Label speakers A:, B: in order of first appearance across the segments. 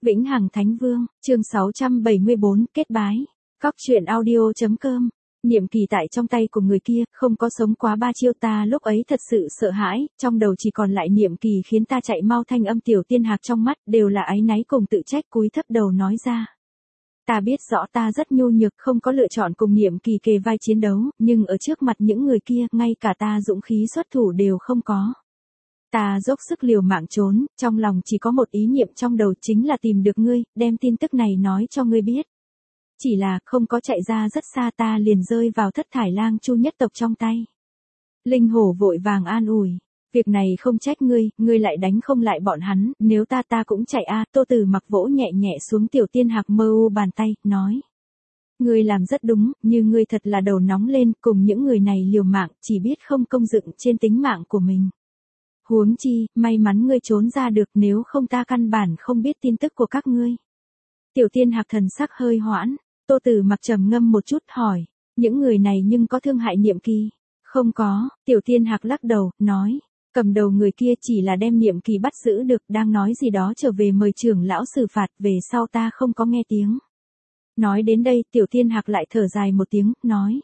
A: Vĩnh Hằng Thánh Vương, chương 674, kết bái. Góc truyện audio.com. Niệm kỳ tại trong tay của người kia, không có sống quá 3 chiêu, ta lúc ấy thật sự sợ hãi, trong đầu chỉ còn lại niệm kỳ khiến ta chạy mau, thanh âm Tiểu Tiên Hạc trong mắt đều là áy náy cùng tự trách, cúi thấp đầu nói ra. Ta biết rõ ta rất nhu nhược, không có lựa chọn cùng niệm kỳ kề vai chiến đấu, nhưng ở trước mặt những người kia, ngay cả ta dũng khí xuất thủ đều không có. Ta dốc sức liều mạng trốn, trong lòng chỉ có một ý niệm trong đầu, chính là tìm được ngươi, đem tin tức này nói cho ngươi biết. Chỉ là không có chạy ra rất xa, ta liền rơi vào Thất Thải Lang Chu nhất tộc trong tay. Linh Hổ vội vàng an ủi, việc này không trách ngươi lại đánh không lại bọn hắn, nếu ta cũng chạy a. Tô Tử Mặc vỗ nhẹ nhẹ xuống Tiểu Tiên Hạc mơ u bàn tay, nói. Ngươi làm rất đúng, như ngươi thật là đầu nóng lên, cùng những người này liều mạng, chỉ biết không công dựng trên tính mạng của mình. Huống chi, may mắn ngươi trốn ra được, nếu không ta căn bản không biết tin tức của các ngươi. Tiểu Tiên Hạc thần sắc hơi hoãn, Tô Tử Mặc trầm ngâm một chút hỏi, những người này nhưng có thương hại niệm kỳ? Không có, Tiểu Tiên Hạc lắc đầu, nói, cầm đầu người kia chỉ là đem niệm kỳ bắt giữ được, đang nói gì đó trở về mời trưởng lão xử phạt, về sau ta không có nghe tiếng. Nói đến đây, Tiểu Tiên Hạc lại thở dài một tiếng, nói.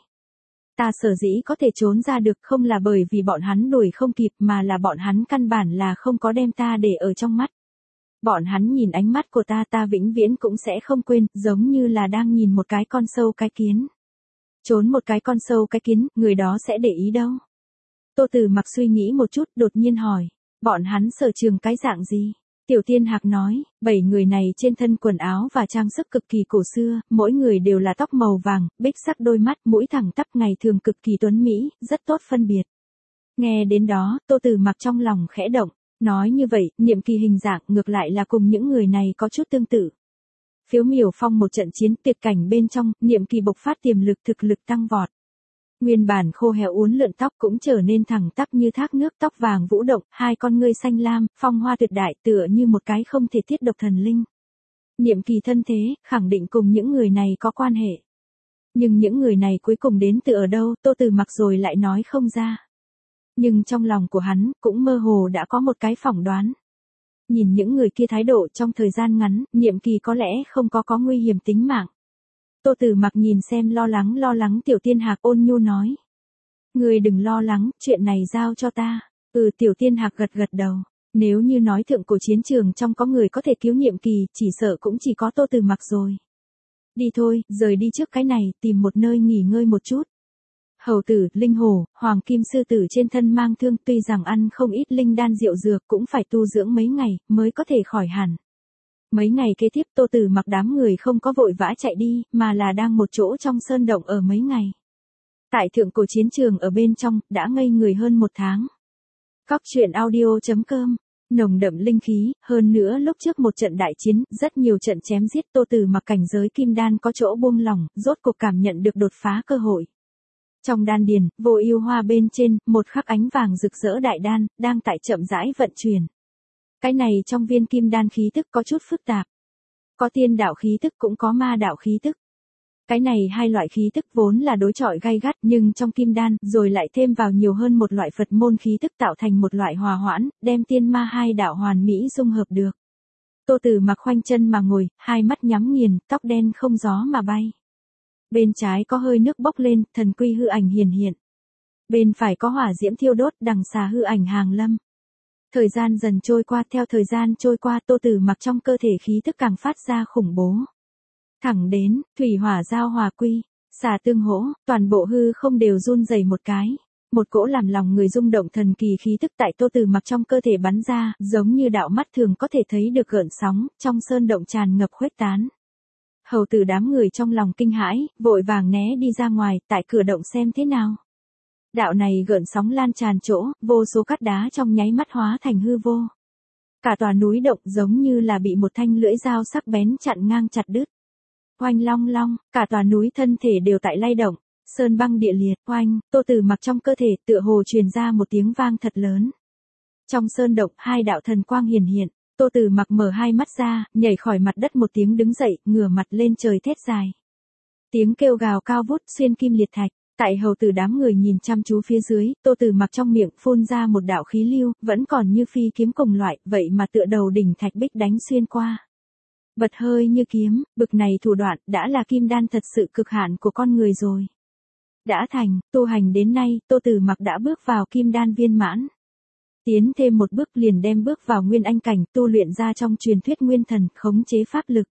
A: Ta sở dĩ có thể trốn ra được không là bởi vì bọn hắn đuổi không kịp, mà là bọn hắn căn bản là không có đem ta để ở trong mắt. Bọn hắn nhìn ánh mắt của ta vĩnh viễn cũng sẽ không quên, giống như là đang nhìn một cái con sâu cái kiến. Trốn một cái con sâu cái kiến, người đó sẽ để ý đâu. Tô Tử Mặc suy nghĩ một chút, đột nhiên hỏi, bọn hắn sở trường cái dạng gì? Tiểu Tiên Hạc nói, 7 người này trên thân quần áo và trang sức cực kỳ cổ xưa, mỗi người đều là tóc màu vàng, bích sắc đôi mắt, mũi thẳng tắp, ngày thường cực kỳ tuấn mỹ, rất tốt phân biệt. Nghe đến đó, Tô Tử Mặc trong lòng khẽ động, nói như vậy, niệm kỳ hình dạng ngược lại là cùng những người này có chút tương tự. Phiếu miểu phong một trận chiến tuyệt cảnh bên trong, niệm kỳ bộc phát tiềm lực, thực lực tăng vọt. Nguyên bản khô héo uốn lượn tóc cũng trở nên thẳng tắp như thác nước, tóc vàng vũ động, hai con ngươi xanh lam, phong hoa tuyệt đại, tựa như một cái không thể tiết độc thần linh. Niệm kỳ thân thế, khẳng định cùng những người này có quan hệ. Nhưng những người này cuối cùng đến từ ở đâu, Tô Tử Mặc rồi lại nói không ra. Nhưng trong lòng của hắn, cũng mơ hồ đã có một cái phỏng đoán. Nhìn những người kia thái độ trong thời gian ngắn, niệm kỳ có lẽ không có nguy hiểm tính mạng. Tô Tử Mặc nhìn xem lo lắng Tiểu Tiên Hạc, ôn nhu nói. Ngươi đừng lo lắng, chuyện này giao cho ta. Tiểu Tiên Hạc gật đầu. Nếu như nói thượng cổ chiến trường trong có người có thể cứu niệm kỳ, chỉ sợ cũng chỉ có Tô Tử Mặc rồi. Đi thôi, rời đi trước cái này, tìm một nơi nghỉ ngơi một chút. Hầu tử, linh hổ, hoàng kim sư tử trên thân mang thương, tuy rằng ăn không ít linh đan rượu dược, cũng phải tu dưỡng mấy ngày, mới có thể khỏi hẳn. Mấy ngày kế tiếp, Tô Tử Mặc đám người không có vội vã chạy đi, mà là đang một chỗ trong sơn động ở mấy ngày. Tại thượng cổ chiến trường ở bên trong, đã ngây người hơn 1 tháng. Góc truyện audio.com. Nồng đậm linh khí, hơn nữa lúc trước một trận đại chiến, rất nhiều trận chém giết, Tô Tử Mặc cảnh giới kim đan có chỗ buông lỏng, rốt cuộc cảm nhận được đột phá cơ hội. Trong đan điền, vô yêu hoa bên trên, một khắc ánh vàng rực rỡ đại đan, đang tại chậm rãi vận chuyển. Cái này trong viên kim đan khí tức có chút phức tạp. Có tiên đạo khí tức cũng có ma đạo khí tức. Cái này hai loại khí tức vốn là đối chọi gay gắt, nhưng trong kim đan rồi lại thêm vào nhiều hơn một loại Phật môn khí tức, tạo thành một loại hòa hoãn, đem tiên ma hai đạo hoàn mỹ dung hợp được. Tô Tử Mặc khoanh chân mà ngồi, hai mắt nhắm nghiền, tóc đen không gió mà bay. Bên trái có hơi nước bốc lên, thần quy hư ảnh hiển hiện. Bên phải có hỏa diễm thiêu đốt, đằng xà hư ảnh hàng lâm. Thời gian dần trôi qua, theo thời gian trôi qua, Tô Tử Mặc trong cơ thể khí tức càng phát ra khủng bố. Thẳng đến, thủy hỏa giao hòa quy, xà tương hỗ, toàn bộ hư không đều run rẩy một cái. Một cỗ làm lòng người rung động thần kỳ khí tức tại Tô Tử Mặc trong cơ thể bắn ra, giống như đạo mắt thường có thể thấy được gợn sóng, trong sơn động tràn ngập khuếch tán. Hầu tử đám người trong lòng kinh hãi, vội vàng né đi ra ngoài, tại cửa động xem thế nào. Đạo này gợn sóng lan tràn chỗ, vô số cát đá trong nháy mắt hóa thành hư vô. Cả tòa núi động giống như là bị một thanh lưỡi dao sắc bén chặn ngang chặt đứt. Oanh long long, cả tòa núi thân thể đều tại lay động, sơn băng địa liệt, oanh, Tô Tử Mặc trong cơ thể tựa hồ truyền ra một tiếng vang thật lớn. Trong sơn động, hai đạo thần quang hiển hiện, Tô Tử Mặc mở hai mắt ra, nhảy khỏi mặt đất một tiếng đứng dậy, ngửa mặt lên trời thét dài. Tiếng kêu gào cao vút xuyên kim liệt thạch. Tại hầu tử đám người nhìn chăm chú phía dưới, Tô Tử Mặc trong miệng phun ra một đạo khí lưu, vẫn còn như phi kiếm cùng loại, vậy mà tựa đầu đỉnh thạch bích đánh xuyên qua. bật hơi như kiếm, bực này thủ đoạn đã là kim đan thật sự cực hạn của con người rồi. Đã thành, tu hành đến nay, Tô Tử Mặc đã bước vào kim đan viên mãn. Tiến thêm một bước liền đem bước vào nguyên anh cảnh, tu luyện ra trong truyền thuyết nguyên thần, khống chế pháp lực.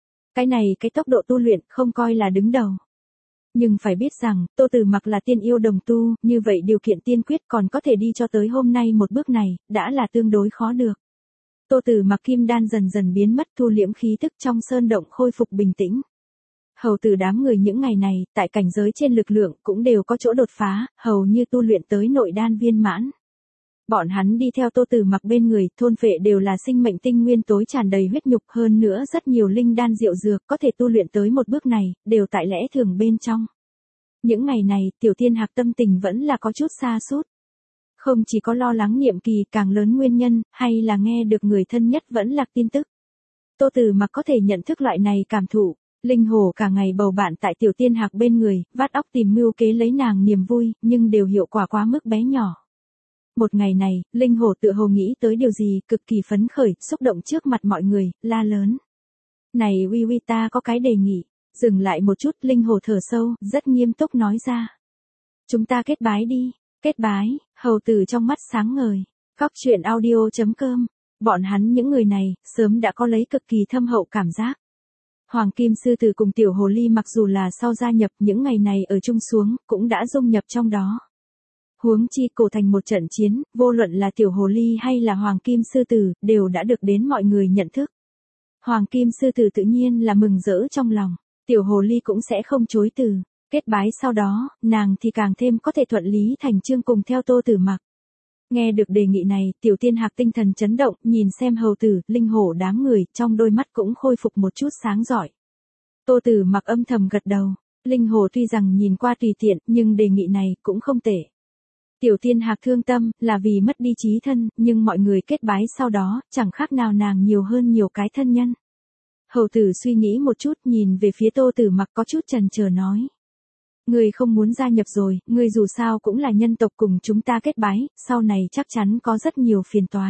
A: Cái tốc độ tu luyện không coi là đứng đầu. Nhưng phải biết rằng, Tô Tử Mặc là tiên yêu đồng tu, như vậy điều kiện tiên quyết còn có thể đi cho tới hôm nay một bước này, đã là tương đối khó được. Tô Tử Mặc kim đan dần dần biến mất, thu liễm khí tức trong sơn động khôi phục bình tĩnh. Hầu tử đám người những ngày này, tại cảnh giới trên lực lượng cũng đều có chỗ đột phá, hầu như tu luyện tới nội đan viên mãn. Bọn hắn đi theo Tô Tử Mặc bên người, thôn phệ đều là sinh mệnh tinh nguyên tối tràn đầy huyết nhục, hơn nữa rất nhiều linh đan diệu dược có thể tu luyện tới một bước này, đều tại lẽ thường bên trong. Những ngày này, Tiểu Thiên Hạc tâm tình vẫn là có chút sa sút. Không chỉ có lo lắng niệm kỳ càng lớn nguyên nhân, hay là nghe được người thân nhất vẫn lạc tin tức. Tô Tử Mặc có thể nhận thức loại này cảm thụ. Linh Hổ cả ngày bầu bạn tại Tiểu Tiên Hạc bên người, vắt óc tìm mưu kế lấy nàng niềm vui, nhưng đều hiệu quả quá mức bé nhỏ. Một ngày này, Linh Hổ tựa hồ nghĩ tới điều gì, cực kỳ phấn khởi, xúc động trước mặt mọi người, la lớn. Này uy uy, ta có cái đề nghị. Dừng lại một chút, Linh Hổ thở sâu, rất nghiêm túc nói ra. Chúng ta kết bái đi. Kết bái, hầu tử trong mắt sáng ngời. Góc truyện audio.com. Bọn hắn những người này, sớm đã có lấy cực kỳ thâm hậu cảm giác. Hoàng Kim Sư Tử cùng Tiểu Hồ Ly mặc dù là sau gia nhập những ngày này ở chung xuống, cũng đã dung nhập trong đó. Huống chi cổ thành một trận chiến, vô luận là Tiểu Hồ Ly hay là Hoàng Kim Sư Tử, đều đã được đến mọi người nhận thức. Hoàng Kim Sư Tử tự nhiên là mừng rỡ trong lòng, Tiểu Hồ Ly cũng sẽ không chối từ. Kết bái sau đó, nàng thì càng thêm có thể thuận lý thành chương cùng theo Tô Tử Mặc. Nghe được đề nghị này, Tiểu Tiên Hạc tinh thần chấn động, nhìn xem hầu tử, Linh Hổ đám người, trong đôi mắt cũng khôi phục một chút sáng rọi. Tô Tử Mặc âm thầm gật đầu, Linh Hổ tuy rằng nhìn qua tùy tiện, nhưng đề nghị này cũng không tệ. Tiểu Tiên Hạc thương tâm, là vì mất đi chí thân, nhưng mọi người kết bái sau đó, chẳng khác nào nàng nhiều hơn nhiều cái thân nhân. Hầu tử suy nghĩ một chút, nhìn về phía Tô Tử Mặc có chút chần chờ nói. Ngươi không muốn gia nhập rồi, ngươi dù sao cũng là nhân tộc cùng chúng ta kết bái, sau này chắc chắn có rất nhiều phiền toái.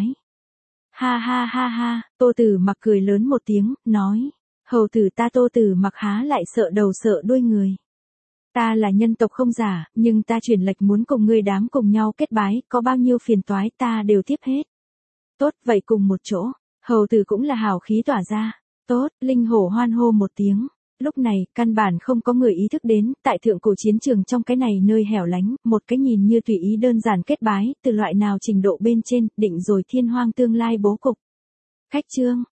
A: Ha ha ha ha, Tô Tử Mặc cười lớn một tiếng, nói. Hầu tử ta Tô Tử Mặc há lại sợ đầu sợ đuôi người. Ta là nhân tộc không giả, nhưng ta chuyển lệch muốn cùng ngươi đám cùng nhau kết bái, có bao nhiêu phiền toái ta đều tiếp hết. Tốt, vậy cùng một chỗ, hầu tử cũng là hào khí tỏa ra. Tốt, Linh Hổ hoan hô một tiếng. Lúc này, căn bản không có người ý thức đến, tại thượng cổ chiến trường trong cái này nơi hẻo lánh, một cái nhìn như tùy ý đơn giản kết bái, từ loại nào trình độ bên trên, định rồi thiên hoang tương lai bố cục. Khách chương,